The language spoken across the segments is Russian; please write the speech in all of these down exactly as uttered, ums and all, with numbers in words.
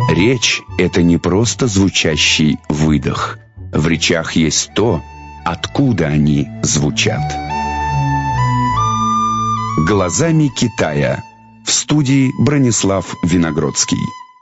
Речь — это не просто звучащий выдох. В речах есть то, откуда они звучат. «Глазами Китая». В студии Бронислав Виногродский.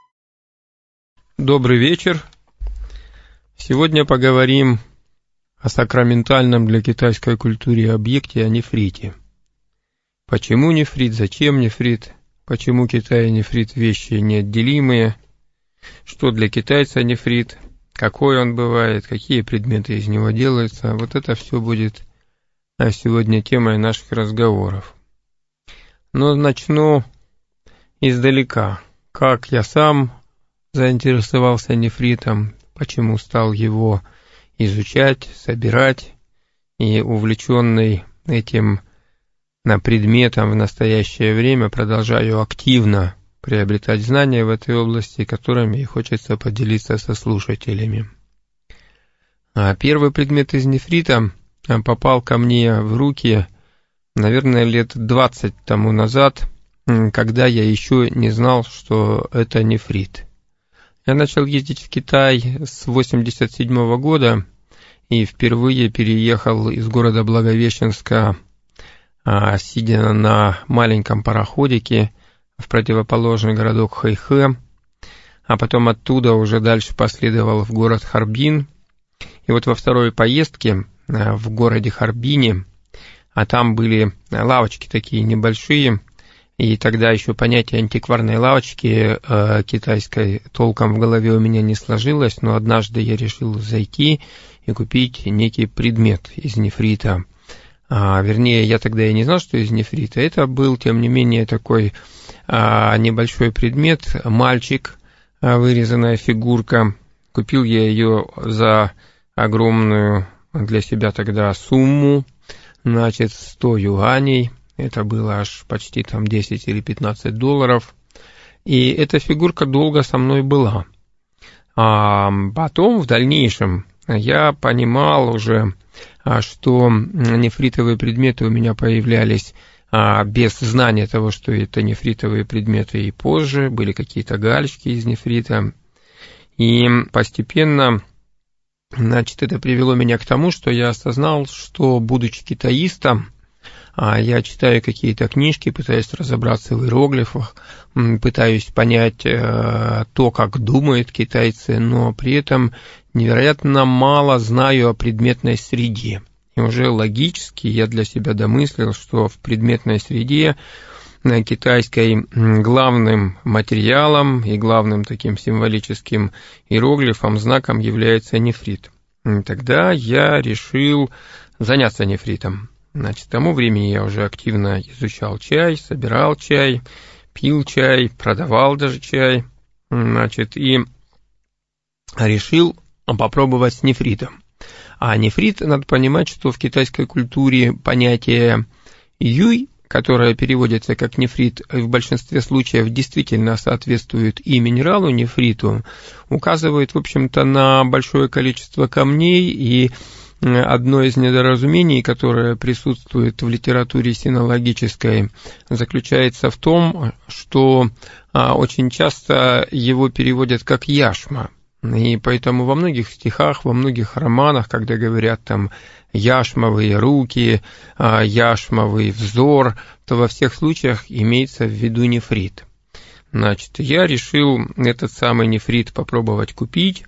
Добрый вечер. Сегодня поговорим о сакраментальном для китайской культуры объекте, о нефрите. Почему нефрит, зачем нефрит, почему Китай и нефрит вещи неотделимые, что для китайца нефрит, какой он бывает, какие предметы из него делаются. Вот это все будет сегодня темой наших разговоров. Но начну издалека. Как я сам заинтересовался нефритом, почему стал его изучать, собирать, и увлеченный этим предметом в настоящее время продолжаю активно приобретать знания в этой области, которыми и хочется поделиться со слушателями. Первый предмет из нефрита попал ко мне в руки, наверное, лет двадцать тому назад, когда я еще не знал, что это нефрит. Я начал ездить в Китай с восемьдесят седьмого года и впервые переехал из города Благовещенска, сидя на маленьком пароходике, в противоположный городок Хэйхэ, а потом оттуда уже дальше последовал в город Харбин. И вот во второй поездке в городе Харбине, а там были лавочки такие небольшие, и тогда еще понятие антикварной лавочки э, китайской толком в голове у меня не сложилось, но однажды я решил зайти и купить некий предмет из нефрита. А, вернее, я тогда и не знал, что из нефрита. Это был, тем не менее, такой а, небольшой предмет, мальчик, а, вырезанная фигурка. Купил я ее за огромную для себя тогда сумму, значит, сто юаней. Это было аж почти там десять или пятнадцать долларов. И эта фигурка долго со мной была. А потом, в дальнейшем, я понимал уже, что нефритовые предметы у меня появлялись без знания того, что это нефритовые предметы, и позже были какие-то галечки из нефрита. И постепенно, значит, это привело меня к тому, что я осознал, что, будучи китаистом, я читаю какие-то книжки, пытаюсь разобраться в иероглифах, пытаюсь понять то, как думают китайцы, но при этом невероятно мало знаю о предметной среде. И уже логически я для себя домыслил, что в предметной среде китайской главным материалом и главным таким символическим иероглифом, знаком является нефрит. И тогда я решил заняться нефритом. Значит, к тому времени я уже активно изучал чай, собирал чай, пил чай, продавал даже чай, значит, и решил попробовать с нефритом. А нефрит, надо понимать, что в китайской культуре понятие юй, которое переводится как нефрит, в большинстве случаев действительно соответствует и минералу нефриту, указывает, в общем-то, на большое количество камней. И одно из недоразумений, которое присутствует в литературе синологической, заключается в том, что очень часто его переводят как яшма. И поэтому во многих стихах, во многих романах, когда говорят там яшмовые руки, яшмовый взор, то во всех случаях имеется в виду нефрит. Значит, я решил этот самый нефрит попробовать купить,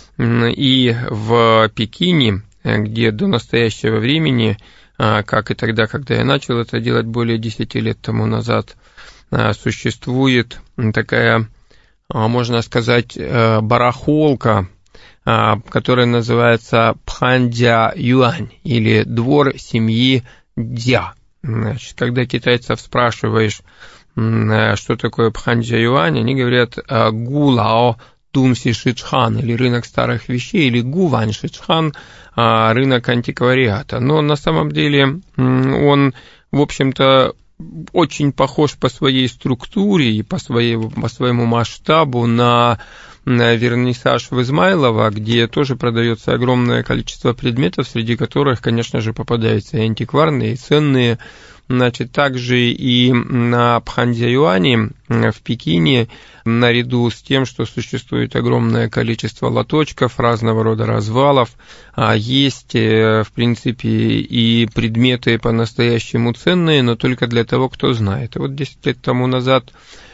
и в Пекине, где до настоящего времени, как и тогда, когда я начал это делать более десяти лет тому назад, существует такая, можно сказать, барахолка, которая называется Пхандя Юань, или двор семьи Дя. Значит, когда китайцев спрашиваешь, что такое Пхандя Юань, они говорят Гулао Тумси Шичхан, или рынок старых вещей, или Гувань Шичхан, рынок антиквариата. Но на самом деле он, в общем-то, очень похож по своей структуре и по, своей, по своему масштабу на вернисаж в Измайлово, где тоже продается огромное количество предметов, среди которых, конечно же, попадаются и антикварные, и ценные. Значит, также и на Пханьцзяюане в Пекине, наряду с тем, что существует огромное количество лоточков, разного рода развалов, есть, в принципе, и предметы по-настоящему ценные, но только для того, кто знает. Вот десять лет тому назад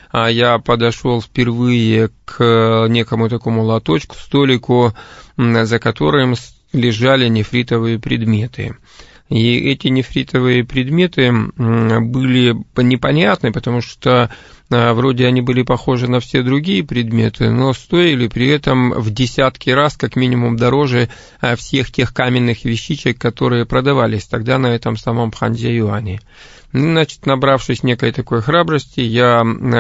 я подошел впервые к некому такому лоточку, столику, за которым лежали нефритовые предметы. И эти нефритовые предметы были непонятны, потому что вроде они были похожи на все другие предметы, но стоили при этом в десятки раз, как минимум, дороже всех тех каменных вещичек, которые продавались тогда на этом самом Пханьцзяюане. Значит, набравшись некой такой храбрости, я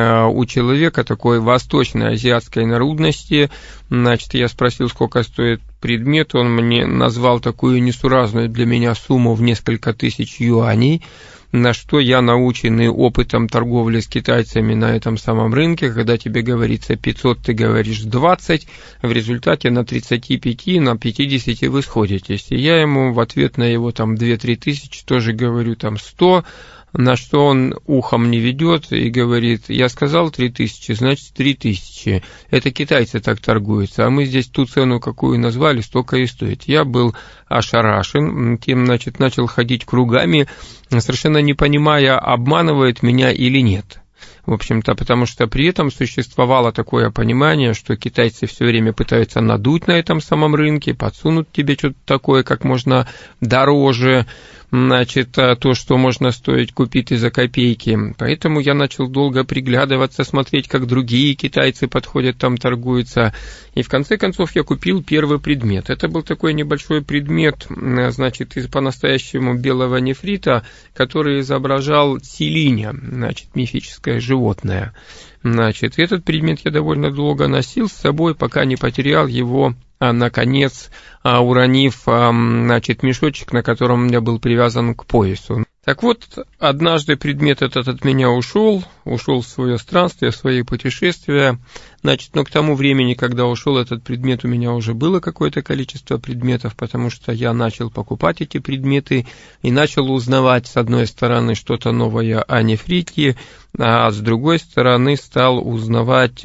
у человека такой восточной азиатской народности, значит, я спросил, сколько стоит предмет, он мне назвал такую несуразную для меня сумму в несколько тысяч юаней, на что я, наученный опытом торговли с китайцами на этом самом рынке, когда тебе говорится пятьсот, ты говоришь двадцать, в результате на тридцати пяти, на пятидесяти вы сходитесь. И я ему в ответ на его там две-три тысячи тоже говорю там сто, на что он ухом не ведет и говорит, я сказал три тысячи, значит три тысячи. Это китайцы так торгуются, а мы здесь ту цену, какую назвали, столько и стоит. Я был ошарашен, тем, значит, начал ходить кругами, совершенно не понимая, обманывает меня или нет. В общем-то, потому что при этом существовало такое понимание, что китайцы все время пытаются надуть на этом самом рынке, подсунуть тебе что-то такое, как можно дороже, значит, то, что можно стоить купить и за копейки. Поэтому я начал долго приглядываться, смотреть, как другие китайцы подходят, там торгуются. И в конце концов я купил первый предмет. Это был такой небольшой предмет, значит, из по-настоящему белого нефрита, который изображал силиня, значит, мифическое животное. Значит, этот предмет я довольно долго носил с собой, пока не потерял его, а, наконец, а, уронив, а, значит, мешочек, на котором у меня был привязан к поясу. Так вот, однажды предмет этот от меня ушел, ушел в свое странствие, в свои путешествия. Значит, но к тому времени, когда ушел этот предмет, у меня уже было какое-то количество предметов, потому что я начал покупать эти предметы и начал узнавать, с одной стороны, что-то новое о нефрите, а с другой стороны стал узнавать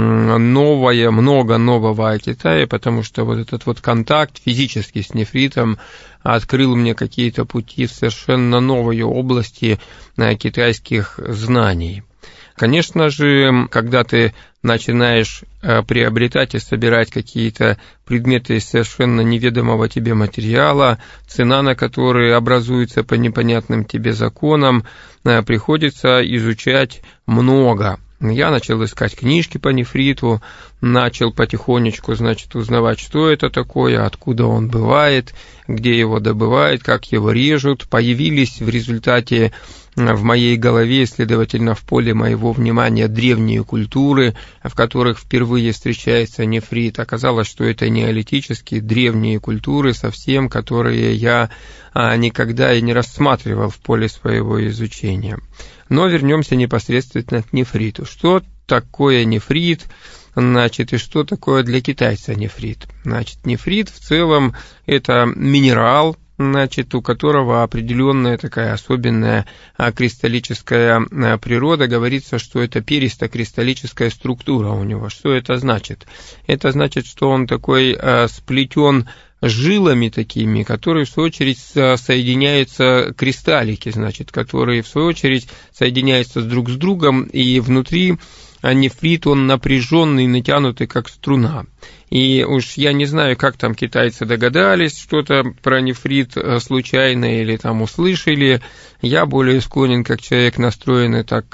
новое, много нового о Китае, потому что вот этот вот контакт физически с нефритом открыл мне какие-то пути в совершенно новые области китайских знаний. Конечно же, когда ты начинаешь приобретать и собирать какие-то предметы из совершенно неведомого тебе материала, цена на которые образуется по непонятным тебе законам, приходится изучать много. Я начал искать книжки по нефриту, начал потихонечку, значит, узнавать, что это такое, откуда он бывает, где его добывают, как его режут. Появились в результате в моей голове, следовательно, в поле моего внимания древние культуры, в которых впервые встречается нефрит. Оказалось, что это неолитические древние культуры совсем, которые я никогда и не рассматривал в поле своего изучения. Но вернемся непосредственно к нефриту. Что такое нефрит? Значит, и что такое для китайца нефрит? Значит, нефрит в целом это минерал, значит, у которого определенная такая особенная кристаллическая природа. Говорится, что это перистокристаллическая структура у него. Что это значит? Это значит, что он такой сплетен жилами такими, которые в свою очередь соединяются, кристаллики, значит, которые в свою очередь соединяются друг с другом, и внутри нефрит, он напряженный, натянутый, как струна. И уж я не знаю, как там китайцы догадались что-то про нефрит случайно или там услышали. Я более склонен, как человек настроенный так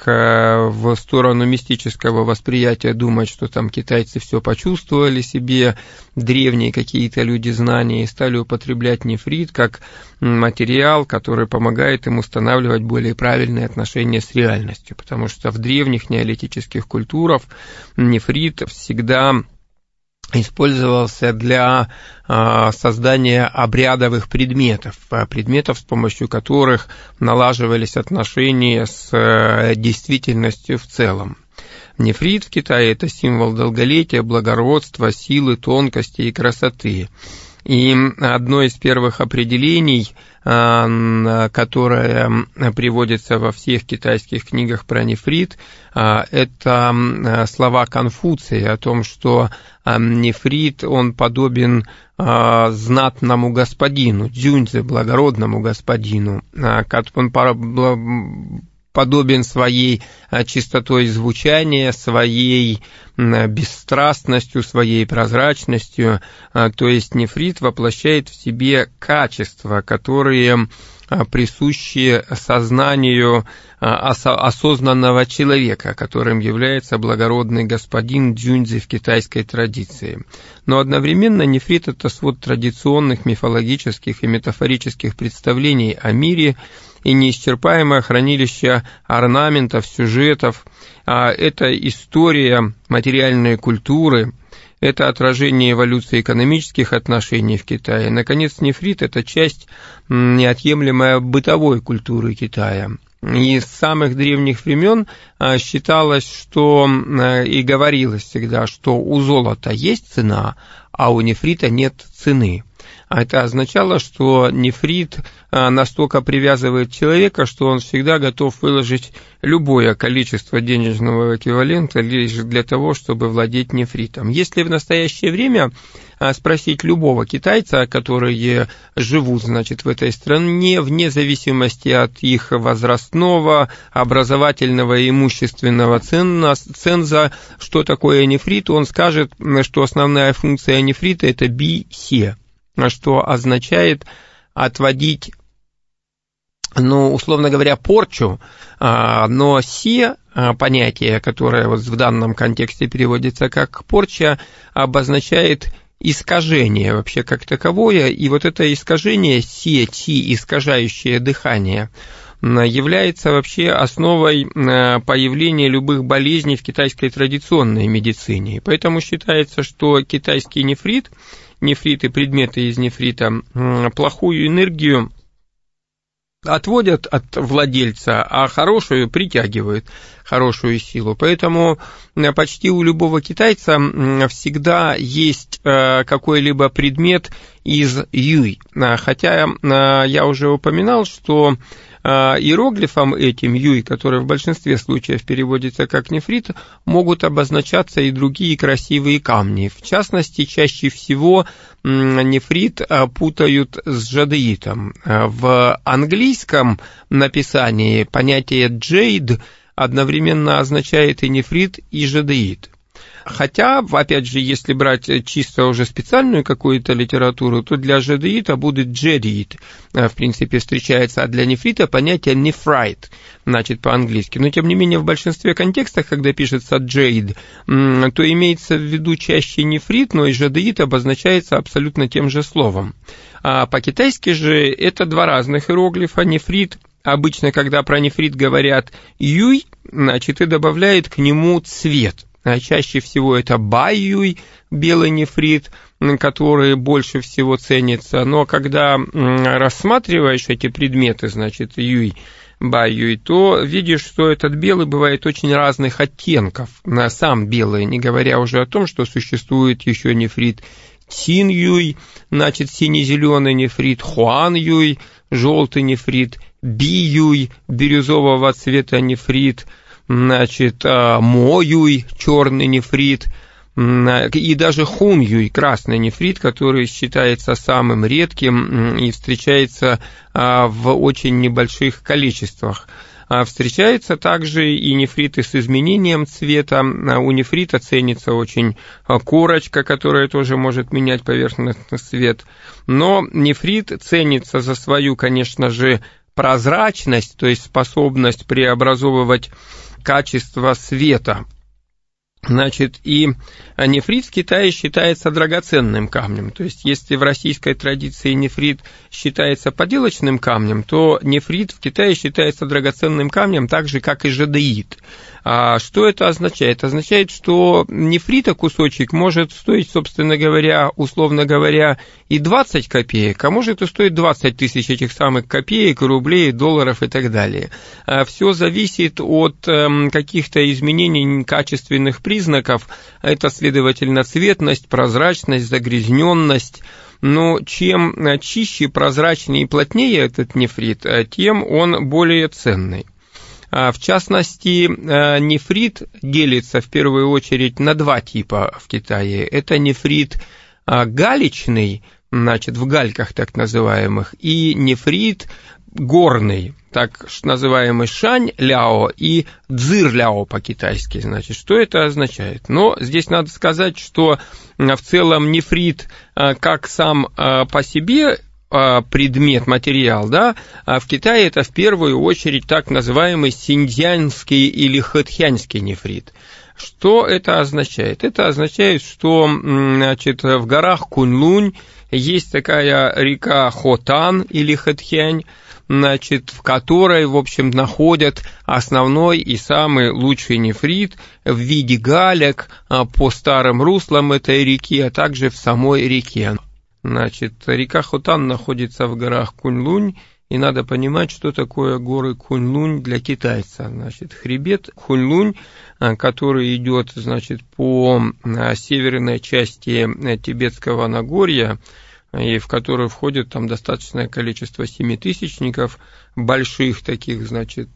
в сторону мистического восприятия, думать, что там китайцы все почувствовали себе, древние какие-то люди знания, и стали употреблять нефрит как материал, который помогает им устанавливать более правильные отношения с реальностью. Потому что в древних неолитических культурах нефрит всегда использовался для а, создания обрядовых предметов, предметов, с помощью которых налаживались отношения с а, действительностью в целом. Нефрит в Китае – это символ долголетия, благородства, силы, тонкости и красоты. И одно из первых определений, которое приводится во всех китайских книгах про нефрит, это слова Конфуция о том, что нефрит, он подобен знатному господину, дзюньцзе, благородному господину, он подобен своей чистотой звучания, своей бесстрастностью, своей прозрачностью. То есть нефрит воплощает в себе качества, которые присущи сознанию осознанного человека, которым является благородный господин дзюньцзе в китайской традиции. Но одновременно нефрит – это свод традиционных мифологических и метафорических представлений о мире и неисчерпаемое хранилище орнаментов, сюжетов. Это история материальной культуры, это отражение эволюции экономических отношений в Китае. Наконец, нефрит – это часть неотъемлемая бытовой культуры Китая. И с самых древних времен считалось, что и говорилось всегда, что у золота есть цена, а у нефрита нет цены. А это означало, что нефрит настолько привязывает человека, что он всегда готов выложить любое количество денежного эквивалента лишь для того, чтобы владеть нефритом. Если в настоящее время спросить любого китайца, которые живут, значит, в этой стране, вне зависимости от их возрастного, образовательного и имущественного ценза, что такое нефрит, он скажет, что основная функция нефрита – это би-се, что означает отводить, ну, условно говоря, порчу, но се, понятие, которое вот в данном контексте переводится как порча, обозначает искажение вообще как таковое, и вот это искажение, се-ти, искажающее дыхание, является вообще основой появления любых болезней в китайской традиционной медицине. Поэтому считается, что китайский нефрит, нефрит и предметы из нефрита плохую энергию отводят от владельца, а хорошую притягивают, хорошую силу. Поэтому почти у любого китайца всегда есть какой-либо предмет из юй. Хотя я уже упоминал, что иероглифом этим юй, который в большинстве случаев переводится как нефрит, могут обозначаться и другие красивые камни. В частности, чаще всего нефрит путают с жадеитом. В английском написании понятие jade одновременно означает и нефрит, и жадеит. Хотя, опять же, если брать чисто уже специальную какую-то литературу, то для жадеита будет джедиит, в принципе, встречается, а для нефрита понятие нефрайт, значит, по-английски. Но, тем не менее, в большинстве контекстов, когда пишется джейд, то имеется в виду чаще нефрит, но и жадеит обозначается абсолютно тем же словом. А по-китайски же это два разных иероглифа. Нефрит, обычно, когда про нефрит говорят юй, значит, и добавляет к нему цвет. Чаще всего это бай-юй, белый нефрит, который больше всего ценится. Но когда рассматриваешь эти предметы, значит, юй, бай-юй, то видишь, что этот белый бывает очень разных оттенков. Сам белый, не говоря уже о том, что существует еще нефрит цин-юй, значит, сине-зеленый нефрит, хуан-юй, желтый нефрит, би-юй, бирюзового цвета нефрит, значит, мо-юй, черный нефрит, и даже хун-юй, красный нефрит, который считается самым редким и встречается в очень небольших количествах. Встречаются также и нефриты с изменением цвета. У нефрита ценится очень корочка, которая тоже может менять поверхностный цвет. Но нефрит ценится за свою, конечно же, прозрачность, то есть способность преобразовывать качество света. Значит, и нефрит в Китае считается драгоценным камнем. То есть, если в российской традиции нефрит считается поделочным камнем, то нефрит в Китае считается драгоценным камнем так же, как и жадеит. А что это означает? Это означает, что нефрита кусочек может стоить, собственно говоря, условно говоря, и двадцать копеек, а может и стоить двадцать тысяч этих самых копеек, рублей, долларов и так далее. Все зависит от каких-то изменений качественных признаков. Это, следовательно, цветность, прозрачность, загрязненность. Но чем чище, прозрачнее и плотнее этот нефрит, тем он более ценный. В частности, нефрит делится в первую очередь на два типа в Китае. Это нефрит галечный, значит, в гальках так называемых, и нефрит горный, так называемый шань-ляо и цзыр-ляо по-китайски. Значит, что это означает? Но здесь надо сказать, что в целом нефрит как сам по себе предмет, материал, да, а в Китае это в первую очередь так называемый синьцзянский или хэцхянский нефрит. Что это означает? Это означает, что, значит, в горах Куньлунь есть такая река Хотан или Хэцхянь, значит, в которой, в общем, находят основной и самый лучший нефрит в виде галек по старым руслам этой реки, а также в самой реке. Значит, река Хотан находится в горах Куньлунь, и надо понимать, что такое горы Куньлунь для китайца. Значит, хребет Куньлунь, который идет, значит, по северной части Тибетского Нагорья, и в который входит там достаточное количество семитысячников, больших таких, значит,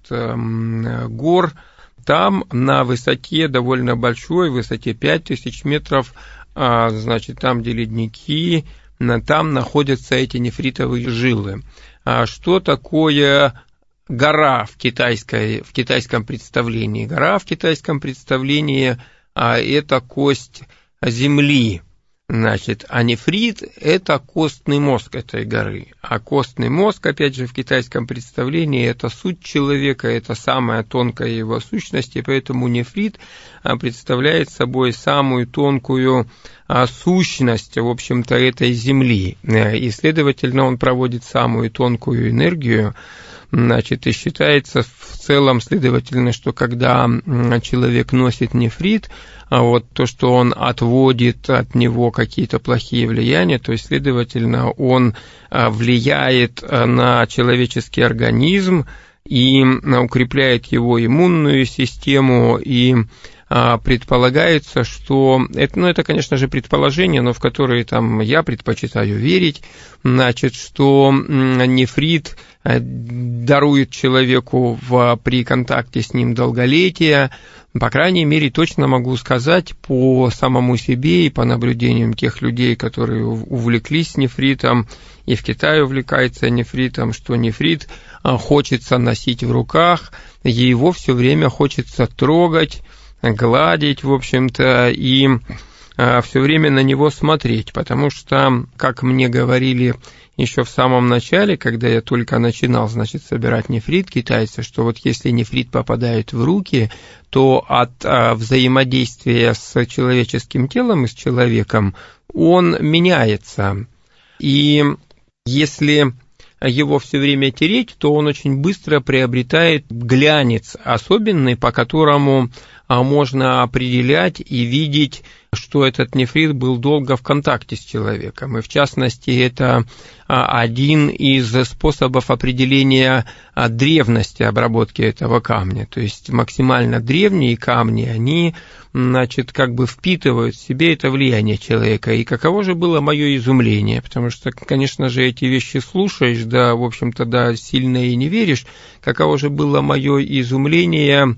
гор. Там на высоте довольно большой, высоте пять тысяч метров, значит, там, где ледники, там находятся эти нефритовые жилы. А что такое гора в, китайской, в китайском представлении? Гора в китайском представлении а, – это кость земли. Значит, а нефрит – это костный мозг этой горы. А костный мозг, опять же, в китайском представлении – это суть человека, это самая тонкая его сущность, и поэтому нефрит представляет собой самую тонкую сущность, в общем-то, этой земли. И, следовательно, он проводит самую тонкую энергию. Значит, и считается в целом, следовательно, что когда человек носит нефрит, а вот то, что он отводит от него какие-то плохие влияния, то есть, следовательно, он влияет на человеческий организм и укрепляет его иммунную систему, и предполагается, что это, ну, это, конечно же, предположение, но в которые там я предпочитаю верить, значит, что нефрит дарует человеку в, при контакте с ним долголетие. По крайней мере, точно могу сказать по самому себе и по наблюдениям тех людей, которые увлеклись нефритом, и в Китае увлекается нефритом, что нефрит хочется носить в руках, его все время хочется трогать, гладить, в общем-то, и все время на него смотреть, потому что, как мне говорили еще в самом начале, когда я только начинал, значит, собирать нефрит китайцы, что вот если нефрит попадает в руки, то от взаимодействия с человеческим телом и с человеком он меняется. И если его все время тереть, то он очень быстро приобретает глянец особенный, по которому можно определять и видеть, что этот нефрит был долго в контакте с человеком. И в частности, это один из способов определения древности обработки этого камня. То есть максимально древние камни, они, значит, как бы впитывают в себе это влияние человека. И каково же было мое изумление, потому что, конечно же, эти вещи слушаешь, да, в общем-то, да, сильно и не веришь. Каково же было мое изумление,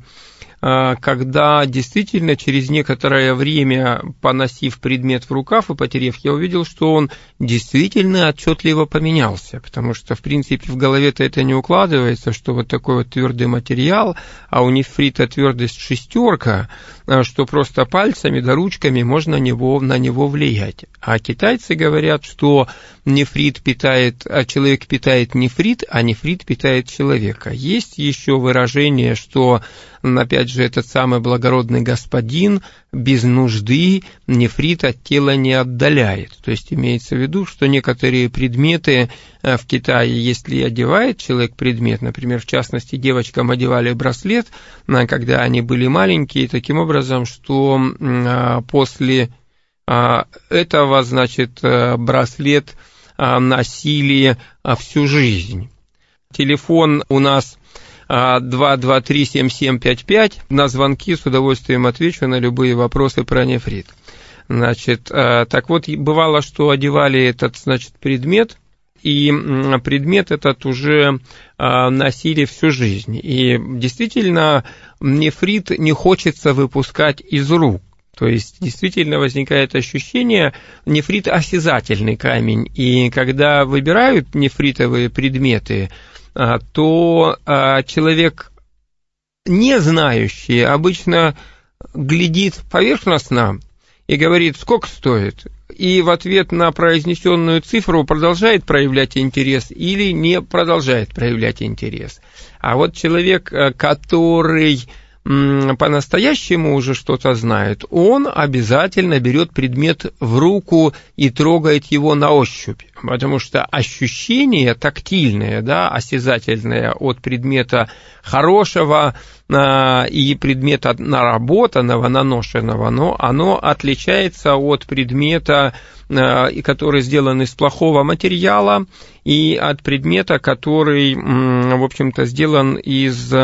когда действительно через некоторое время, поносив предмет в рукав и потерев, я увидел, что он действительно отчетливо поменялся, потому что, в принципе, в голове-то это не укладывается, что вот такой вот твердый материал, а у нефрита твердость шестерка, что просто пальцами да ручками можно на него, на него влиять. А китайцы говорят, что нефрит питает, а человек питает нефрит, а нефрит питает человека. Есть еще выражение, что, опять же, этот самый благородный господин без нужды нефрит от тела не отдаляет. То есть имеется в виду, что некоторые предметы в Китае, если одевает человек предмет, например, в частности, девочкам одевали браслет, когда они были маленькие, таким образом, что после этого, значит, браслет носили всю жизнь. Телефон у нас два два три семь семь пять пять. На звонки с удовольствием отвечу на любые вопросы про нефрит. Значит, так вот, бывало, что одевали этот, значит, предмет, и предмет этот уже носили всю жизнь. И действительно, нефрит не хочется выпускать из рук. То есть действительно возникает ощущение, нефрит осязательный камень, и когда выбирают нефритовые предметы, то человек, не знающий, обычно глядит поверхностно и говорит, сколько стоит, и в ответ на произнесенную цифру продолжает проявлять интерес или не продолжает проявлять интерес. А вот человек, который по-настоящему уже что-то знает, он обязательно берет предмет в руку и трогает его на ощупь, потому что ощущение тактильное, да, осязательное от предмета хорошего а, и предмета наработанного, наношенного, но оно отличается от предмета, а, который сделан из плохого материала, и от предмета, который, в общем-то, сделан из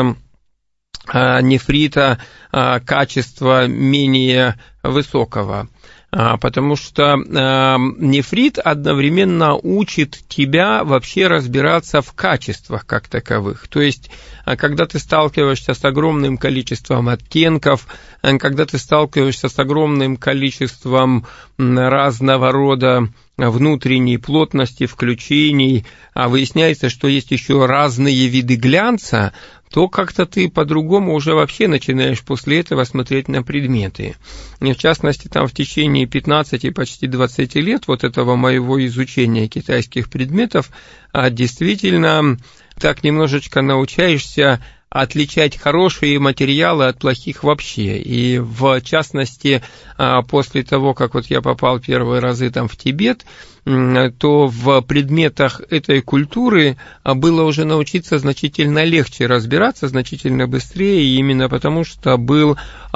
нефрита качества менее высокого, потому что нефрит одновременно учит тебя вообще разбираться в качествах как таковых. То есть, когда ты сталкиваешься с огромным количеством оттенков, когда ты сталкиваешься с огромным количеством разного рода внутренней плотности, включений, а выясняется, что есть еще разные виды глянца, то как-то ты по-другому уже вообще начинаешь после этого смотреть на предметы. И в частности, там в течение пятнадцати, почти двадцати лет вот этого моего изучения китайских предметов действительно так немножечко научаешься отличать хорошие материалы от плохих вообще. И в частности, после того, как вот я попал первые разы там в Тибет, то в предметах этой культуры было уже научиться значительно легче разбираться, значительно быстрее, именно потому что был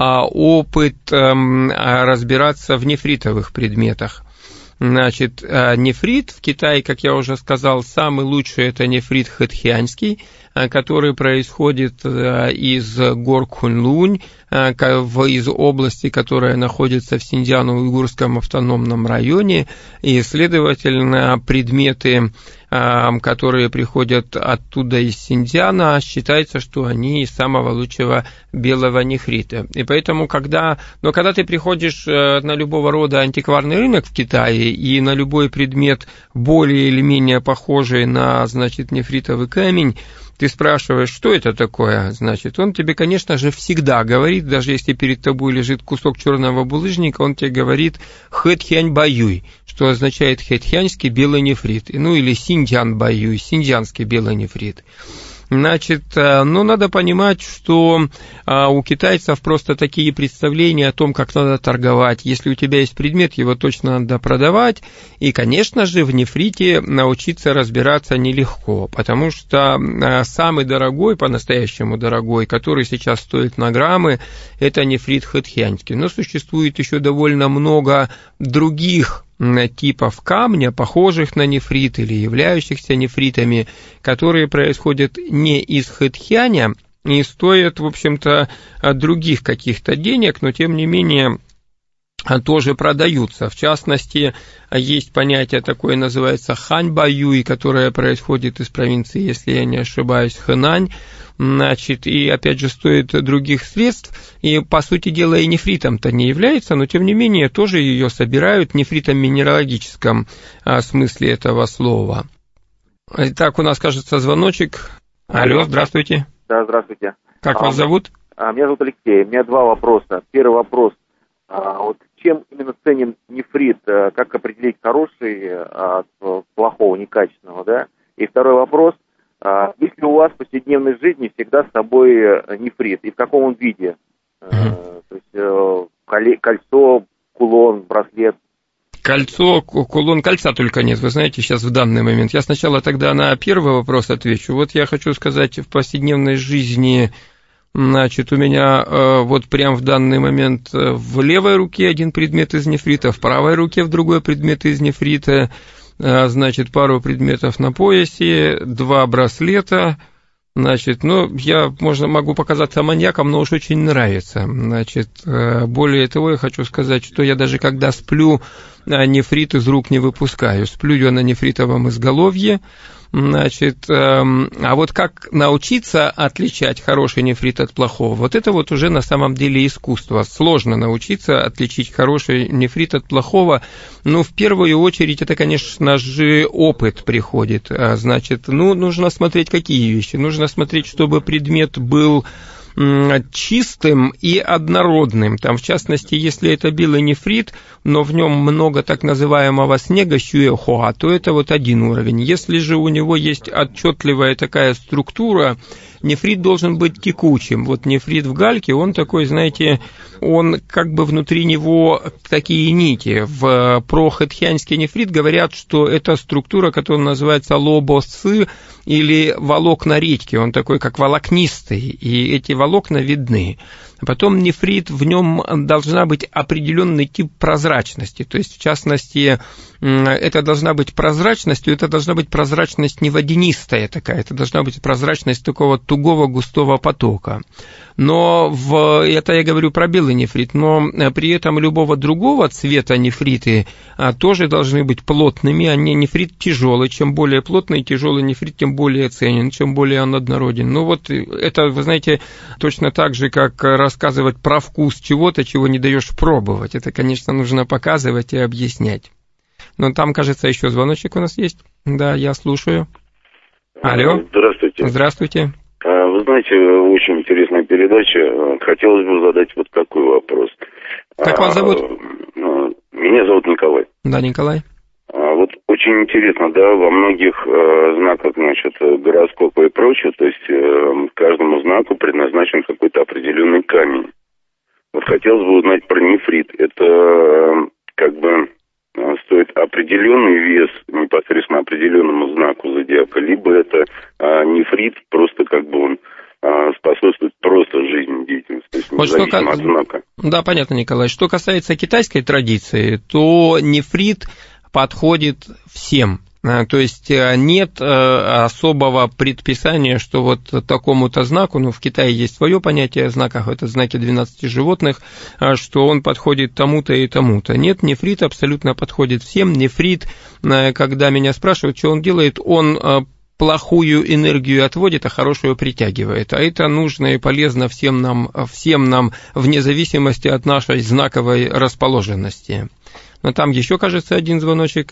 опыт разбираться в нефритовых предметах. Значит, нефрит в Китае, как я уже сказал, самый лучший это нефрит хэдхианский, который происходит из гор Куньлунь, из области, которая находится в Синьцзяно-Уйгурском автономном районе, и, следовательно, предметы, которые приходят оттуда из Синьцзяна, считается, что они из самого лучшего белого нефрита. И поэтому, когда, но когда ты приходишь на любого рода антикварный рынок в Китае и на любой предмет более или менее похожий на, значит, нефритовый камень, ты спрашиваешь, что это такое, значит, он тебе, конечно же, всегда говорит, даже если перед тобой лежит кусок черного булыжника, он тебе говорит «хэдхянь баюй», что означает хэдхяньский белый нефрит, ну или синьцзян баюй, синьцзянский белый нефрит. Значит, ну, надо понимать, что у китайцев просто такие представления о том, как надо торговать. Если у тебя есть предмет, его точно надо продавать. И, конечно же, в нефрите научиться разбираться нелегко, потому что самый дорогой, по-настоящему дорогой, который сейчас стоит на граммы, это нефрит хэдхяньский. Но существует еще довольно много других типов камня, похожих на нефрит или являющихся нефритами, которые происходят не из хэдхяня и стоят, в общем-то, других каких-то денег, но тем не менее тоже продаются. В частности, есть понятие такое, называется хань-баюй, которое происходит из провинции, если я не ошибаюсь, Хэнань, значит, и опять же стоит других средств, и по сути дела и нефритом-то не является, но тем не менее тоже ее собирают в нефритом минералогическом смысле этого слова. Итак, у нас, кажется, звоночек. Алло, здравствуйте. Да, здравствуйте. Как а, вас зовут? Меня зовут Алексей. У меня два вопроса. Первый вопрос. Вот чем именно ценен нефрит? Как определить хороший от плохого, некачественного, да? И второй вопрос. Есть ли у вас в повседневной жизни всегда с собой нефрит? И в каком он виде? Mm-hmm. То есть кольцо, кулон, браслет? Кольцо, кулон, кольца только нет, вы знаете, сейчас в данный момент. Я сначала тогда на первый вопрос отвечу. Вот я хочу сказать, в повседневной жизни, значит, у меня вот прям в данный момент в левой руке один предмет из нефрита, в правой руке в другой предмет из нефрита, значит, пару предметов на поясе, два браслета. Значит, ну, я, можно, могу показаться маньяком, но уж очень нравится. Значит, более того, я хочу сказать, что я даже когда сплю, нефрит из рук не выпускаю. Сплю я на нефритовом изголовье. Значит, а вот как научиться отличать хороший нефрит от плохого, вот это вот уже на самом деле искусство. Сложно научиться отличить хороший нефрит от плохого. Ну, в первую очередь, это, конечно же, опыт приходит. Значит, ну, нужно смотреть какие вещи. Нужно смотреть, чтобы предмет был чистым и однородным. Там, в частности, если это белый нефрит, но в нем много так называемого снега сюэхоа, то это вот один уровень. Если же у него есть отчетливая такая структура, нефрит должен быть текучим. Вот нефрит в гальке, он такой, знаете, он как бы внутри него такие нити. В, про хэтхианский нефрит говорят, что это структура, которая называется лобосы или волокна редьки. Он такой, как волокнистый, и эти волокна видны. Потом нефрит, в нем должна быть определенный тип прозрачности. То есть, в частности, это должна быть прозрачность, это должна быть прозрачность не водянистая такая, это должна быть прозрачность такого тугого густого потока. Но в, это я говорю про белый нефрит, но при этом любого другого цвета нефриты тоже должны быть плотными, а не нефрит тяжелый. Чем более плотный и тяжелый нефрит, тем более ценен, чем более он однороден. Ну вот это, вы знаете, точно так же, как рассказывать про вкус чего-то, чего не даешь пробовать. Это, конечно, нужно показывать и объяснять. Но там, кажется, еще звоночек у нас есть. Да, я слушаю. Алло. Здравствуйте. Здравствуйте. Вы знаете, очень интересная передача. Хотелось бы задать вот такой вопрос. Как вас зовут? Меня зовут Николай. Да, Николай. Вот очень интересно, да, во многих э, знаках, значит, гороскопа и прочее, то есть э, каждому знаку предназначен какой-то определенный камень. Вот хотелось бы узнать про нефрит. Это э, как бы э, стоит определенный вес непосредственно определенному знаку зодиака, либо это э, нефрит, просто как бы он э, способствует просто жизнедеятельности, то есть вот независимо что... от знака. Да, понятно, Николай. Что касается китайской традиции, то нефрит подходит всем. То есть нет особого предписания, что вот такому-то знаку, ну, в Китае есть свое понятие о знаках, это знаки двенадцати животных, что он подходит тому-то и тому-то. Нет, нефрит абсолютно подходит всем. Нефрит, когда меня спрашивают, что он делает, он плохую энергию отводит, а хорошую притягивает. А это нужно и полезно всем нам, всем нам вне зависимости от нашей знаковой расположенности. Но там еще, кажется, один звоночек.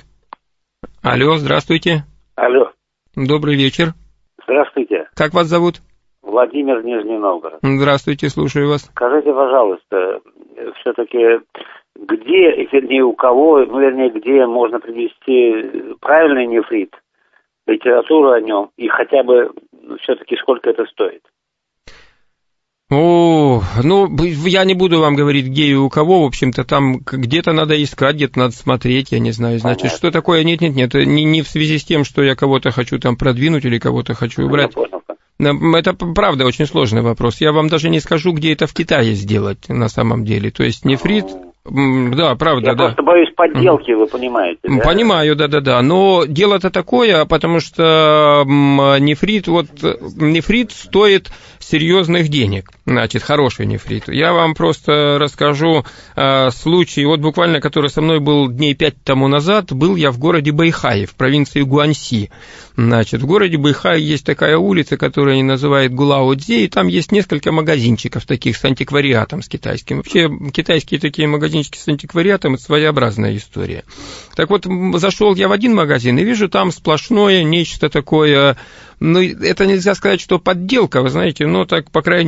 Алло, здравствуйте. Алло. Добрый вечер. Здравствуйте. Как вас зовут? Владимир, Нижний Новгород. Здравствуйте, слушаю вас. Скажите, пожалуйста, все-таки где, вернее, у кого, ну, вернее, где можно привести правильный нефрит, литературу о нем, и хотя бы все-таки сколько это стоит? О, ну, я не буду вам говорить, где и у кого, в общем-то, там где-то надо искать, где-то надо смотреть, я не знаю, значит, понятно. Что такое, нет-нет-нет, не, не в связи с тем, что я кого-то хочу там продвинуть или кого-то хочу убрать. Это, правда, очень сложный вопрос, я вам даже не скажу, где это в Китае сделать, на самом деле, то есть нефрит... Да, правда, я да. Я просто боюсь подделки, вы понимаете, да? Понимаю, да-да-да, но дело-то такое, потому что нефрит, вот, нефрит стоит серьезных денег, значит, хороший нефрит. Я вам просто расскажу э, случай, вот буквально, который со мной был дней пять тому назад, был я в городе Байхай, в провинции Гуанси. Значит, в городе Байхай есть такая улица, которую они называют Гулао-Дзе, и там есть несколько магазинчиков таких с антиквариатом, с китайским. Вообще, китайские такие магазинчики с антиквариатом – это своеобразная история. Так вот, зашел я в один магазин и вижу там сплошное нечто такое, ну, это нельзя сказать, что подделка, вы знаете, но так, по крайней мере,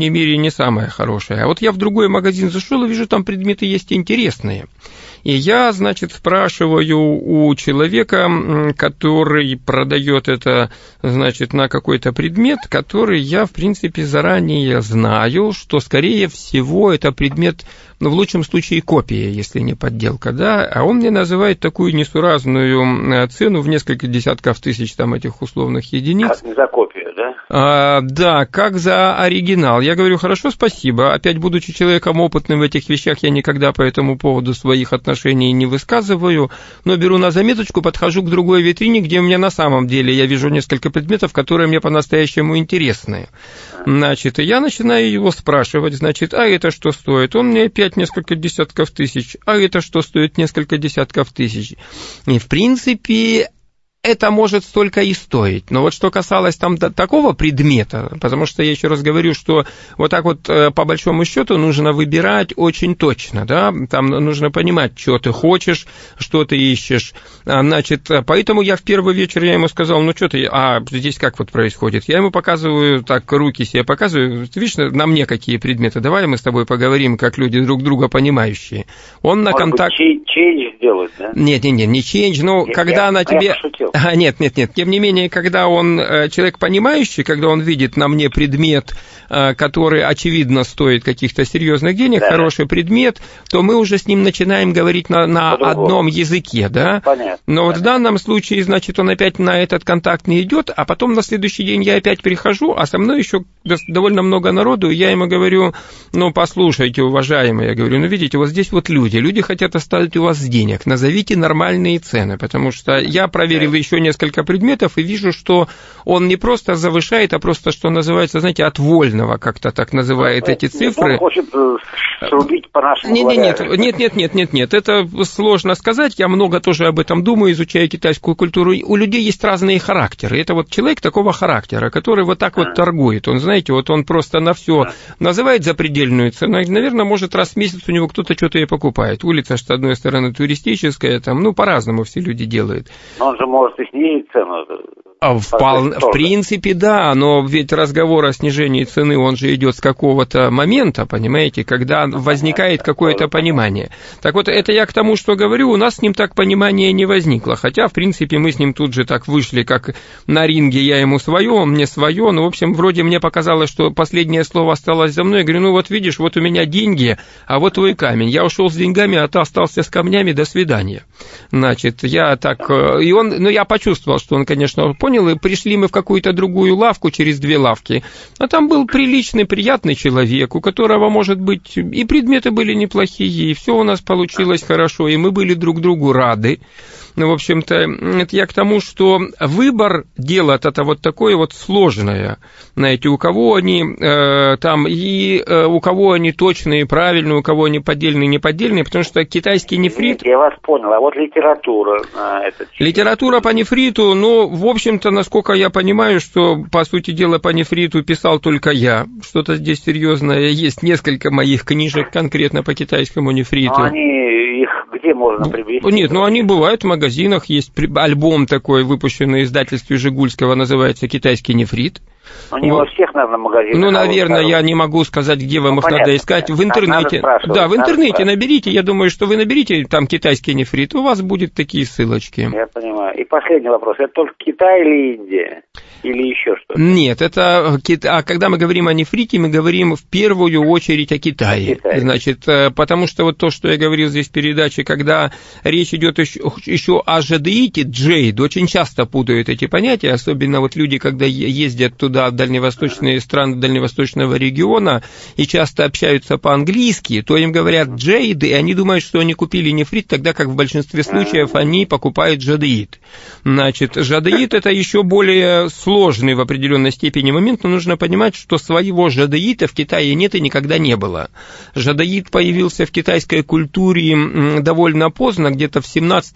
не самое хорошее. А вот я в другой магазин зашел и вижу, там предметы есть интересные. И я, значит, спрашиваю у человека, который продает это, значит, на какой-то предмет, который я, в принципе, заранее знаю, что, скорее всего, это предмет, ну, в лучшем случае, копия, если не подделка, да, а он мне называет такую несуразную цену в несколько десятков тысяч там этих условных единиц. Как не за копию, да? А, да, как за оригинал. Я говорю, хорошо, спасибо. Опять, будучи человеком опытным в этих вещах, я никогда по этому поводу своих отношений не высказываю, но беру на заметочку, подхожу к другой витрине, где у меня на самом деле я вижу несколько предметов, которые мне по-настоящему интересны. Значит, и я начинаю его спрашивать, значит, а это что стоит? Он мне опять несколько десятков тысяч, а это что стоит? Несколько десятков тысяч. И, в принципе, это может столько и стоить. Но вот что касалось там такого предмета, потому что я еще раз говорю, что вот так вот по большому счету нужно выбирать очень точно, да, там нужно понимать, что ты хочешь, что ты ищешь. Значит, поэтому я в первый вечер я ему сказал, ну что ты, а здесь как вот происходит? Я ему показываю, так, руки себе показываю, ты видишь, на мне какие предметы, давай мы с тобой поговорим, как люди друг друга понимающие. Он на Может контакт... быть, чейндж делать, да? Нет, нет, нет, не чейндж, но Нет, когда я, она тебе... Я пошутил. А, нет, нет, нет. Тем не менее, когда он человек понимающий, когда он видит на мне предмет, который, очевидно, стоит каких-то серьезных денег, да, хороший предмет, то мы уже с ним начинаем говорить на, на одном языке, да? Понятно. Но понятно. вот в данном случае, значит, он опять на этот контакт не идет, а потом на следующий день я опять прихожу, а со мной еще довольно много народу, и я ему говорю, ну, послушайте, уважаемые, я говорю, ну, видите, вот здесь вот люди, люди хотят оставить у вас денег, назовите нормальные цены, потому что я проверил еще несколько предметов и вижу, что он не просто завышает, а просто, что называется, знаете, от вольного как-то так называет эти цифры. Он хочет срубить по нашему нет, нет, нет, нет, нет, нет, нет, это сложно сказать, я много тоже об этом думаю, изучая китайскую культуру. У людей есть разные характеры. Это вот человек такого характера, который вот так вот торгует. Он, знаете, вот он просто на все называет запредельную цену, и, наверное, может, раз в месяц у него кто-то что-то и покупает. Улица, что, с одной стороны, туристическая, там, ну, по-разному все люди делают. Но он же может и снизить цену. В, пол... в принципе, да, но ведь разговор о снижении цены, он же идет с какого-то момента, понимаете, когда возникает какое-то понимание. Так вот, это я к тому, что говорю, у нас с ним так понимания не возникло, хотя, в принципе, мы с ним тут же так вышли, как на ринге, я ему свое, он мне свое, ну, в общем, вроде мне показалось, что последнее слово осталось за мной, я говорю, ну, вот видишь, вот у меня деньги, а вот твой камень, я ушел с деньгами, а ты остался с камнями, до свидания. Значит, я так, и он, ну, я почувствовал, что он, конечно, понял, и пришли мы в какую-то другую лавку через две лавки, а там был приличный, приятный человек, у которого, может быть, и предметы были неплохие, и все у нас получилось хорошо, и мы были друг другу рады. Ну, в общем-то, это я к тому, что выбор делать это вот такое вот сложное. Знаете, у кого они э, там, и э, у кого они точные, правильные, у кого они поддельные, неподдельные, потому что китайский нефрит... Я вас понял, а вот литература... А, это... Литература по нефриту, ну, в общем-то, насколько я понимаю, что, по сути дела, по нефриту писал только я. Что-то здесь серьезное. Есть несколько моих книжек конкретно по китайскому нефриту. Но они, их где можно приобрести? Нет, ну, они бывают в магазинах. В магазинах есть альбом такой, выпущенный в издательстве Жигульского, называется «Китайский нефрит». Ну, не вот. Во всех, наверное, магазинах. Ну, наверное, я не могу сказать, где вам ну, их понятно, надо искать. В интернете. Да, в интернете наберите. Я думаю, что вы наберите там «Китайский нефрит», у вас будут такие ссылочки. Я понимаю. И последний вопрос. Это только Китай или Индия? Или еще что-то? Нет, это... А когда мы говорим о нефрите, мы говорим в первую очередь о Китае. Китай. Значит, потому что вот то, что я говорил здесь в передаче, когда речь идет еще о жадеите, джейд, очень часто путают эти понятия, особенно вот люди, когда ездят туда, в дальневосточные страны дальневосточного региона, и часто общаются по-английски, то им говорят джейд, и они думают, что они купили нефрит, тогда как в большинстве случаев они покупают жадеит. Значит, жадеит это еще более сложный в определенной степени момент, но нужно понимать, что своего жадеита в Китае нет и никогда не было. Жадеит появился в китайской культуре довольно поздно, где-то в семнадцатом-восемнадцатом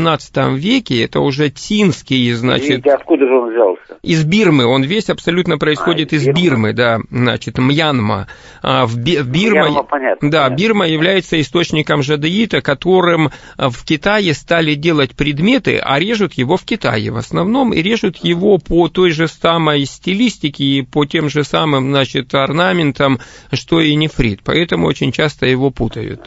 семнадцатом веке, это уже цинский, значит... Извините, откуда же он взялся? Из Бирмы, он весь абсолютно происходит а, из, из Бирмы. Бирмы, да, значит, Мьянма. А в Би- Бирма, Мьянма, понятно, да, понятно. Бирма является источником жадеита, которым в Китае стали делать предметы, а режут его в Китае в основном, и режут его по той же самой стилистике и по тем же самым, значит, орнаментам, что и нефрит, поэтому очень часто его путают.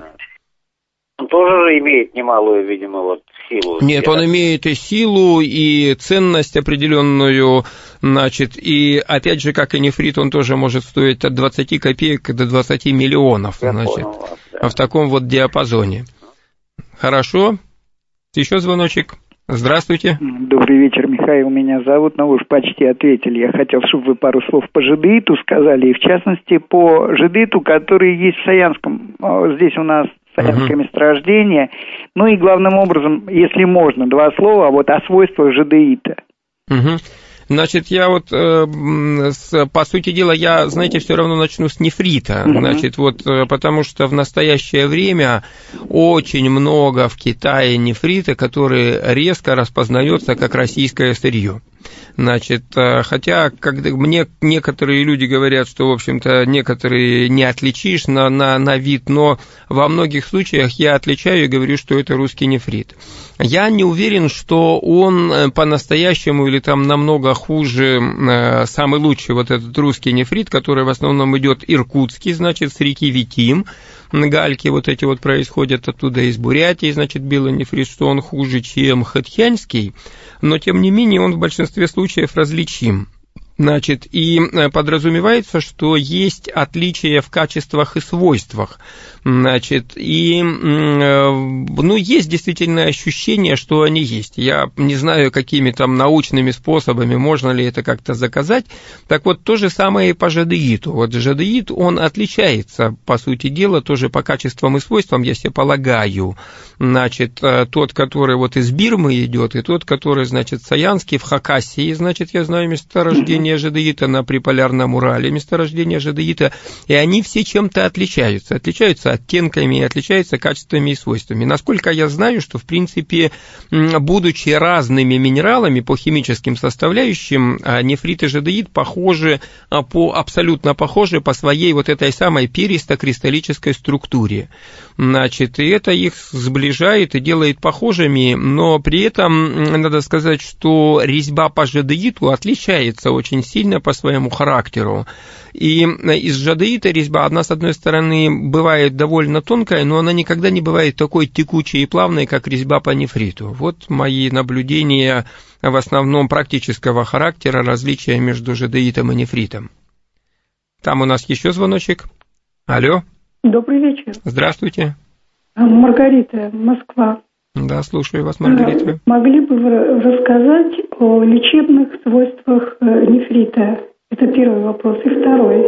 Он тоже имеет немалую, видимо, вот силу. Нет, он имеет и силу, и ценность определенную, значит, и опять же, как и нефрит, он тоже может стоить от двадцати копеек до двадцати миллионов, Я значит, вас, да. в таком вот диапазоне. Хорошо. Еще звоночек. Здравствуйте. Добрый вечер, Михаил, меня зовут, но вы уж почти ответили. Я хотел, чтобы вы пару слов по жадеиту сказали, и в частности по жадеиту, который есть в Саянском. Здесь у нас Саянское uh-huh. месторождение. Ну и главным образом, если можно, два слова вот о свойствах жадеита. Uh-huh. Значит, я вот, э, с, по сути дела, я, знаете, все равно начну с нефрита, mm-hmm. значит, вот, потому что в настоящее время очень много в Китае нефрита, который резко распознается как российское сырье. Значит, хотя когда мне некоторые люди говорят, что, в общем-то, некоторые не отличишь на, на, на вид, но во многих случаях я отличаю и говорю, что это русский нефрит. Я не уверен, что он по-настоящему или там намного хуже, самый лучший вот этот русский нефрит, который в основном идет иркутский, значит, с реки Витим. Гальки вот эти вот происходят оттуда из Бурятии, значит, белый нефрит, что он хуже, чем хэдхянский, но, тем не менее, он в большинстве случаев различим. Значит, и подразумевается, что есть отличия в качествах и свойствах. Значит, и, ну, есть действительно ощущение, что они есть. Я не знаю, какими там научными способами, можно ли это как-то заказать. Так вот, то же самое и по жадеиту. Вот жадеит, он отличается, по сути дела, тоже по качествам и свойствам, я себе полагаю. Значит, тот, который вот из Бирмы идет, и тот, который, значит, Саянский, в Хакасии, значит, я знаю месторождение жадеита на приполярном Урале, месторождение жадеита, и они все чем-то отличаются. Отличаются оттенками и отличаются качествами и свойствами. Насколько я знаю, что, в принципе, будучи разными минералами по химическим составляющим, нефрит и жадеит похожи, по, абсолютно похожи по своей вот этой самой перисто-кристаллической структуре. Значит, и это их сближает и делает похожими, но при этом надо сказать, что резьба по жадеиту отличается очень сильно по своему характеру. И из жадеита резьба, она, с одной стороны, бывает довольно тонкая, но она никогда не бывает такой текучей и плавной, как резьба по нефриту. Вот мои наблюдения в основном практического характера, различия между жадеитом и нефритом. Там у нас еще звоночек. Алло. Добрый вечер. Здравствуйте. Маргарита, Москва. Да, слушаю вас, Маргарита. Могли бы вы рассказать о лечебных свойствах нефрита? Это первый вопрос. И второй.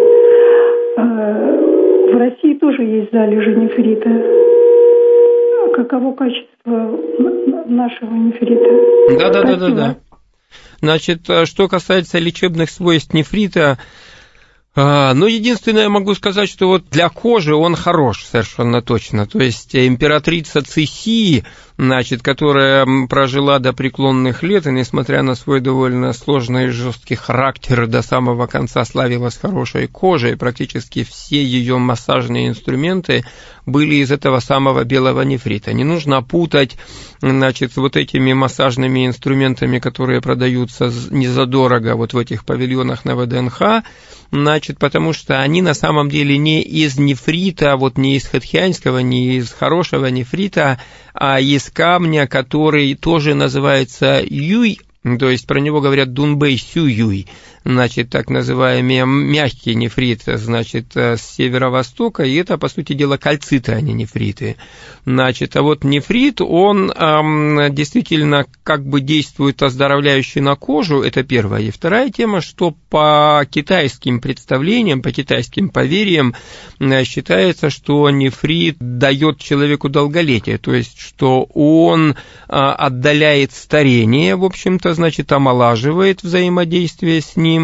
В России тоже есть залежи нефрита. Каково качество нашего нефрита? Да, да, да, да, да. Значит, что касается лечебных свойств нефрита, А, ну, единственное, я могу сказать, что вот для кожи он хорош, совершенно точно. То есть императрица Цixi, значит, которая прожила до преклонных лет, и несмотря на свой довольно сложный и жесткий характер, до самого конца славилась хорошей кожей. Практически все ее массажные инструменты были из этого самого белого нефрита. Не нужно путать, значит, с вот этими массажными инструментами, которые продаются незадорого вот в этих павильонах на ВДНХ, значит, потому что они на самом деле не из нефрита, вот не из хэдхянского, не из хорошего нефрита, а из камня, который тоже называется юй, то есть про него говорят Дунбэй Сююй, значит, так называемый мягкий нефрит, значит, с северо-востока, и это, по сути дела, кальциты, а не нефриты. Значит, а вот нефрит, он эм, действительно как бы действует оздоровляюще на кожу, это первая. И вторая тема, что по китайским представлениям, по китайским поверьям считается, что нефрит дает человеку долголетие, то есть, что он э, отдаляет старение, в общем-то, значит, омолаживает взаимодействие с ним,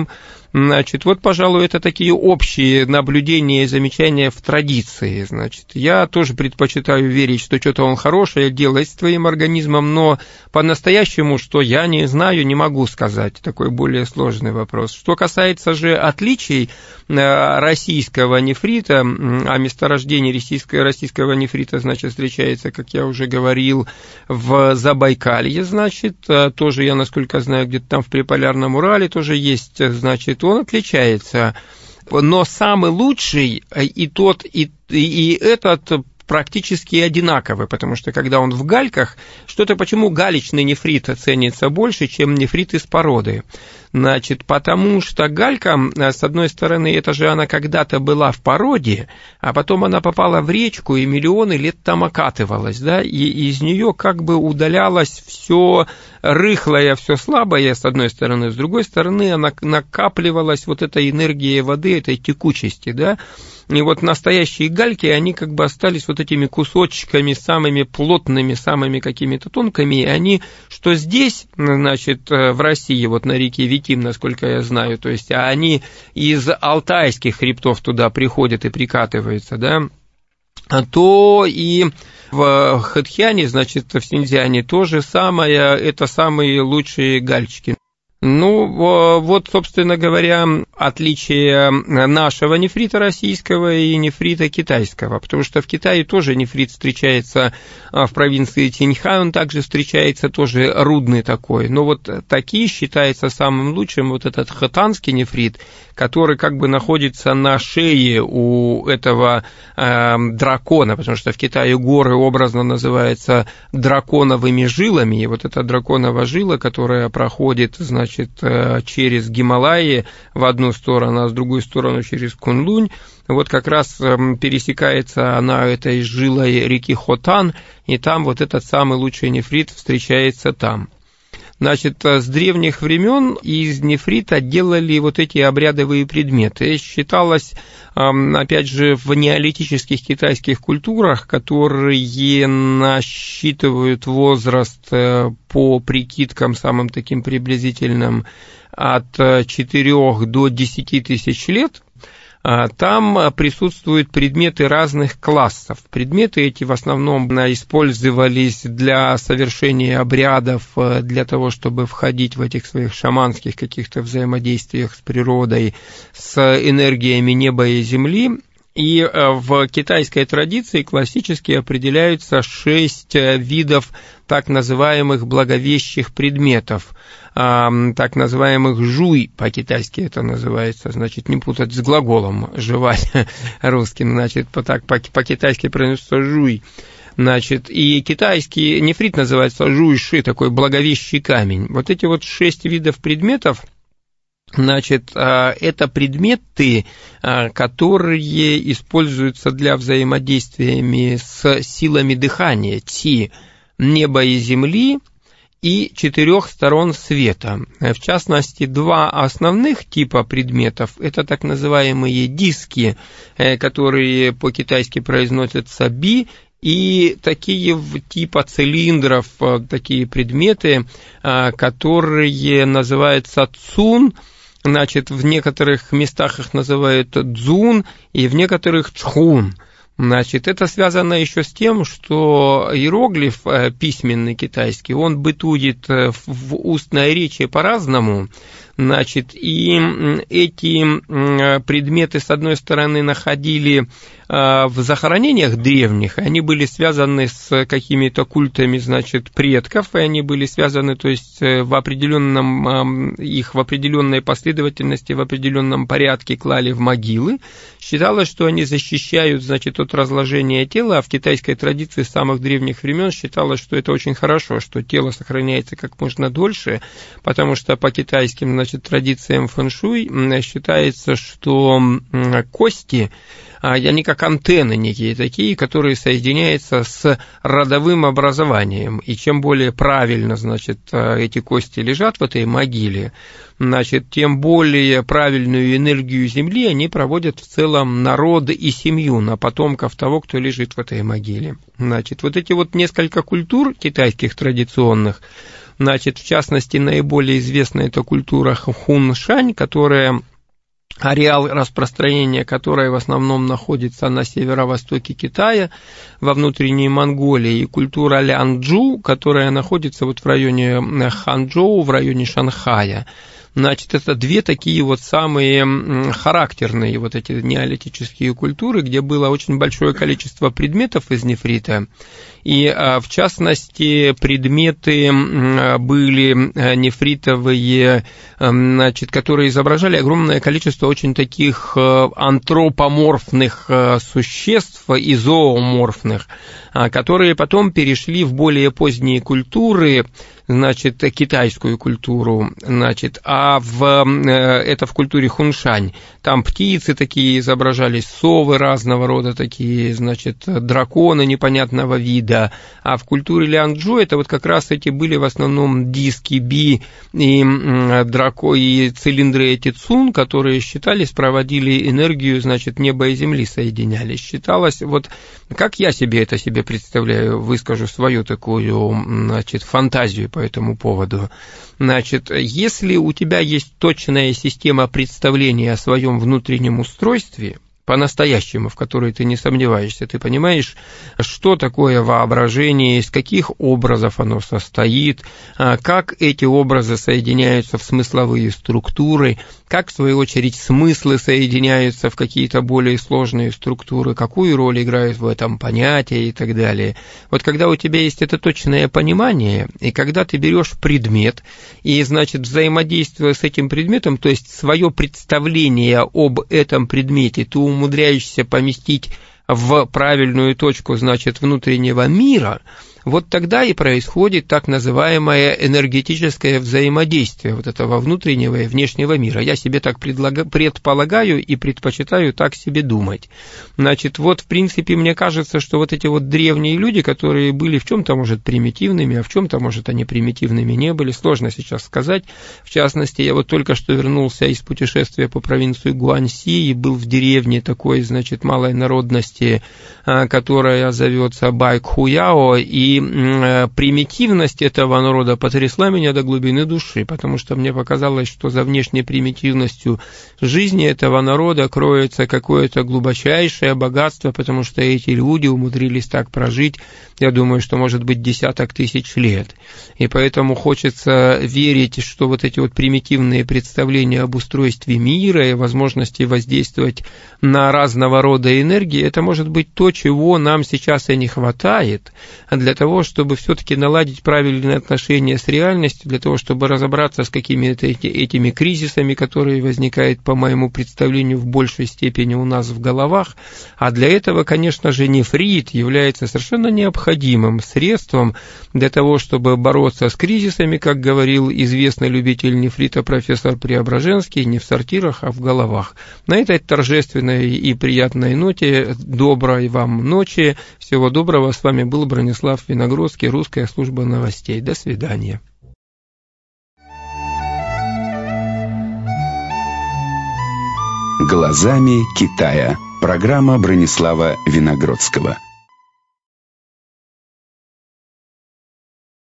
Значит, вот, пожалуй, это такие общие наблюдения и замечания в традиции. Значит, я тоже предпочитаю верить, что что-то он хорошее делает с твоим организмом, но по-настоящему, что я не знаю, не могу сказать. Такой более сложный вопрос. Что касается же отличий российского нефрита, а месторождение российского, российского нефрита, значит, встречается, как я уже говорил, в Забайкалье, значит, тоже, я, насколько знаю, где-то там в Приполярном Урале тоже есть, значит, он отличается, но самый лучший и тот, и, и этот практически одинаковы, потому что когда он в гальках, что-то почему галечный нефрит ценится больше, чем нефрит из породы? Значит, потому что галька, с одной стороны, это же она когда-то была в породе, а потом она попала в речку и миллионы лет там окатывалась, да, и из нее как бы удалялось все рыхлое, все слабое, с одной стороны, с другой стороны, она накапливалась вот эта энергия воды, этой текучести, да. И вот настоящие гальки, они как бы остались вот этими кусочками самыми плотными, самыми какими-то тонкими, и они, что здесь, значит, в России, вот на реке Витим, насколько я знаю, то есть, а они из алтайских хребтов туда приходят и прикатываются, да, то и в Хэдхяне, значит, в Синьцзяне то же самое, это самые лучшие гальчики. Ну, вот, собственно говоря, отличие нашего нефрита российского и нефрита китайского, потому что в Китае тоже нефрит встречается в провинции Тиньхай, он также встречается, тоже рудный такой, но вот такие считается самым лучшим вот этот хэтанский нефрит, который как бы находится на шее у этого э, дракона, потому что в Китае горы образно называются драконовыми жилами, и вот эта драконова жила, которая проходит, значит, через Гималаи в одну сторону, а с другой стороны через Кунлунь, вот как раз пересекается она этой жилой реки Хотан, и там вот этот самый лучший нефрит встречается там. Значит, с древних времен из нефрита делали вот эти обрядовые предметы. Считалось, опять же, в неолитических китайских культурах, которые насчитывают возраст по прикидкам самым таким приблизительным от четырёх до десяти тысяч лет, там присутствуют предметы разных классов. Предметы эти в основном использовались для совершения обрядов, для того, чтобы входить в этих своих шаманских каких-то взаимодействиях с природой, с энергиями неба и земли. И в китайской традиции классически определяются шесть видов так называемых благовещих предметов, так называемых жуй, по-китайски это называется, значит, не путать с глаголом жевать русским, значит, так по-китайски произносится жуй. Значит, и китайский нефрит называется жуйши, такой благовещий камень. Вот эти вот шесть видов предметов, значит, это предметы, которые используются для взаимодействия с силами дыхания, ци, неба и земли, и четырех сторон света. В частности, два основных типа предметов – это так называемые диски, которые по-китайски произносятся би, и такие типа цилиндров, такие предметы, которые называются цун. Значит, в некоторых местах их называют дзун, и в некоторых чхун. Значит, это связано еще с тем, что иероглиф письменный китайский, он бытует в устной речи по-разному. Значит, и эти предметы, с одной стороны, находили в захоронениях древних, они были связаны с какими-то культами, значит, предков, и они были связаны, то есть, в определенном, их в определенной последовательности, в определенном порядке клали в могилы. Считалось, что они защищают, значит, от разложения тела, а в китайской традиции с самых древних времен считалось, что это очень хорошо, что тело сохраняется как можно дольше, потому что по китайским, значит, традициям фэн-шуй считается, что кости, они как антенны некие такие, которые соединяются с родовым образованием. И чем более правильно, значит, эти кости лежат в этой могиле, значит, тем более правильную энергию Земли они проводят в целом на род и семью, на потомков того, кто лежит в этой могиле. Значит, вот эти вот несколько культур китайских традиционных, значит, в частности, наиболее известная эта культура Хуншань, которая ареал распространения которой в основном находится на северо-востоке Китая, во внутренней Монголии, и культура Лянчжу, которая находится вот в районе Ханчжоу, в районе Шанхая. Значит, это две такие вот самые характерные вот эти неолитические культуры, где было очень большое количество предметов из нефрита, и в частности предметы были нефритовые, значит, которые изображали огромное количество очень таких антропоморфных существ и зооморфных, которые потом перешли в более поздние культуры, значит, китайскую культуру, значит, а в, это в культуре хуншань. Там птицы такие изображались, совы разного рода такие, значит, драконы непонятного вида. А в культуре Лянчжу это вот как раз эти были в основном диски би и, драко, и цилиндры эти цун, которые считались, проводили энергию, значит, неба и земли соединялись. Считалось, вот как я себе это себе представляю, выскажу свою такую, значит, фантазию по этому поводу. Значит, если у тебя есть точная система представления о своем внутреннем устройстве, по-настоящему, в которой ты не сомневаешься, ты понимаешь, что такое воображение, из каких образов оно состоит, как эти образы соединяются в смысловые структуры, как, в свою очередь, смыслы соединяются в какие-то более сложные структуры, какую роль играют в этом понятия и так далее. Вот когда у тебя есть это точное понимание, и когда ты берешь предмет, и, значит, взаимодействуя с этим предметом, то есть свое представление об этом предмете, ты умудряешься поместить в правильную точку, значит, внутреннего мира, вот тогда и происходит так называемое энергетическое взаимодействие вот этого внутреннего и внешнего мира. Я себе так предполагаю и предпочитаю так себе думать. Значит, вот в принципе мне кажется, что вот эти вот древние люди, которые были в чем-то, может, примитивными, а в чем-то, может, они примитивными не были, сложно сейчас сказать. В частности, я вот только что вернулся из путешествия по провинции Гуанси и был в деревне такой, значит, малой народности, которая зовется Байкхуяо, и И примитивность этого народа потрясла меня до глубины души, потому что мне показалось, что за внешней примитивностью жизни этого народа кроется какое-то глубочайшее богатство, потому что эти люди умудрились так прожить, я думаю, что, может быть, десяток тысяч лет. И поэтому хочется верить, что вот эти вот примитивные представления об устройстве мира и возможности воздействовать на разного рода энергии, это может быть то, чего нам сейчас и не хватает, а для того, чтобы все-таки наладить правильные отношения с реальностью, для того, чтобы разобраться с какими-то этими кризисами, которые возникают, по моему представлению, в большей степени у нас в головах. А для этого, конечно же, нефрит является совершенно необходимым средством для того, чтобы бороться с кризисами, как говорил известный любитель нефрита профессор Преображенский, не в сортирах, а в головах. На этой торжественной и приятной ноте доброй вам ночи. Всего доброго. С вами был Бронислав Виногродский, Русская служба новостей. До свидания. Глазами Китая. Программа Бронислава Виногродского.